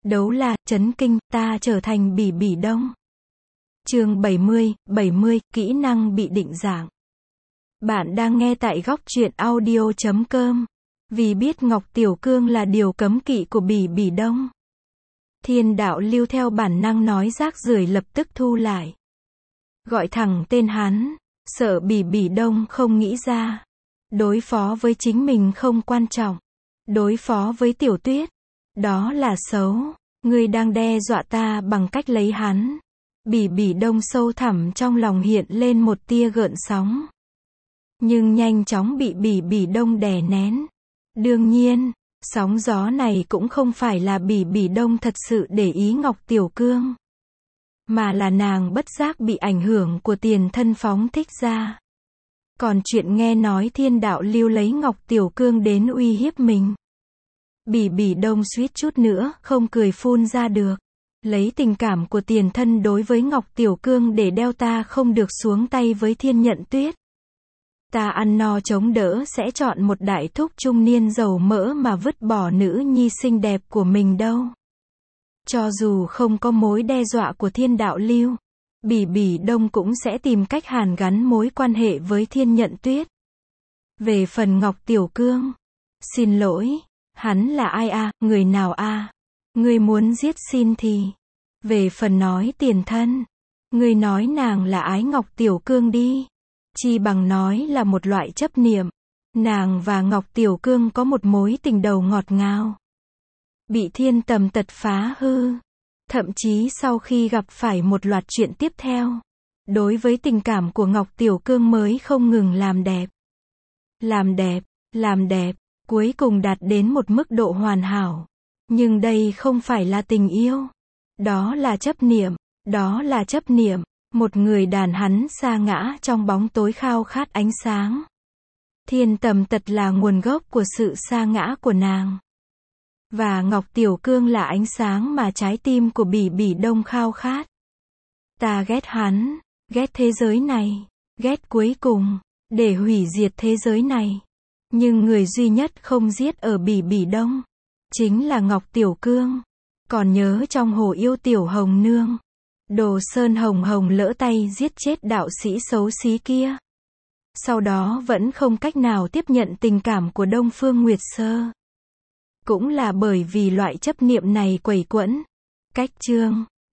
Đấu là, chấn kinh, ta trở thành Bỉ Bỉ Đông. Chương 70, kỹ năng bị định dạng. Bạn đang nghe tại góc truyện audio.com. Vì biết Ngọc Tiểu Cương là điều cấm kỵ của Bỉ Bỉ Đông. Thiên đạo lưu theo bản năng nói rác rưởi lập tức thu lại. Gọi thẳng tên hắn, sợ Bỉ Bỉ Đông không nghĩ ra. Đối phó với chính mình không quan trọng. Đối phó với Tiểu Tuyết, đó là xấu. Ngươi đang đe dọa ta bằng cách lấy hắn. Bỉ Bỉ Đông sâu thẳm trong lòng hiện lên một tia gợn sóng. Nhưng nhanh chóng bị Bỉ Bỉ Đông đè nén. Đương nhiên, sóng gió này cũng không phải là Bỉ Bỉ Đông thật sự để ý Ngọc Tiểu Cương. Mà là nàng bất giác bị ảnh hưởng của tiền thân phóng thích ra. Còn chuyện nghe nói thiên đạo lưu lấy Ngọc Tiểu Cương đến uy hiếp mình. Bỉ Bỉ Đông suýt chút nữa không cười phun ra được. Lấy tình cảm của tiền thân đối với Ngọc Tiểu Cương để đeo ta không được xuống tay với Thiên Nhận Tuyết. Ta ăn no chống đỡ sẽ chọn một đại thúc trung niên dầu mỡ mà vứt bỏ nữ nhi xinh đẹp của mình đâu. Cho dù không có mối đe dọa của thiên đạo lưu, Bỉ Bỉ Đông cũng sẽ tìm cách hàn gắn mối quan hệ với Thiên Nhận Tuyết. Về phần Ngọc Tiểu Cương, xin lỗi, hắn là ai a, người nào a? Ngươi muốn giết xin thì. Về phần nói tiền thân, ngươi nói nàng là ái Ngọc Tiểu Cương đi. Chi bằng nói là một loại chấp niệm. Nàng và Ngọc Tiểu Cương có một mối tình đầu ngọt ngào. Bị thiên tầm tật phá hư. Thậm chí sau khi gặp phải một loạt chuyện tiếp theo. Đối với tình cảm của Ngọc Tiểu Cương mới không ngừng làm đẹp. Làm đẹp, cuối cùng đạt đến một mức độ hoàn hảo. Nhưng đây không phải là tình yêu. Đó là chấp niệm. Một người đàn hắn sa ngã trong bóng tối khao khát ánh sáng. Thiên tầm tật là nguồn gốc của sự sa ngã của nàng. Và Ngọc Tiểu Cương là ánh sáng mà trái tim của Bỉ Bỉ Đông khao khát. Ta ghét hắn, ghét thế giới này, ghét cuối cùng, để hủy diệt thế giới này. Nhưng người duy nhất không giết ở Bỉ Bỉ Đông, chính là Ngọc Tiểu Cương. Còn nhớ trong Hồ Yêu Tiểu Hồng Nương, Đồ Sơn Hồng Hồng lỡ tay giết chết đạo sĩ xấu xí kia. Sau đó vẫn không cách nào tiếp nhận tình cảm của Đông Phương Nguyệt Sơ. Cũng là bởi vì loại chấp niệm này quẩy quẫn. Cách chương